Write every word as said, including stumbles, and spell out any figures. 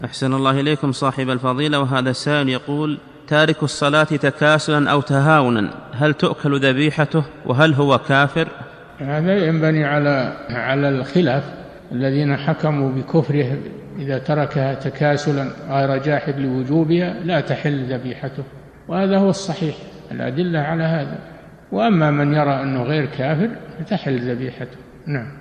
أحسن الله إليكم صاحب الفضيلة. وهذا السائل يقول: تارك الصلاة تكاسلا أو تهاونا هل تؤكل ذبيحته وهل هو كافر؟ هذا ينبني على على الخلاف، الذين حكموا بكفره إذا تركها تكاسلا غير جاحد لوجوبها لا تحل ذبيحته، وهذا هو الصحيح، الأدلة على هذا. وأما من يرى أنه غير كافر تحل ذبيحته. نعم.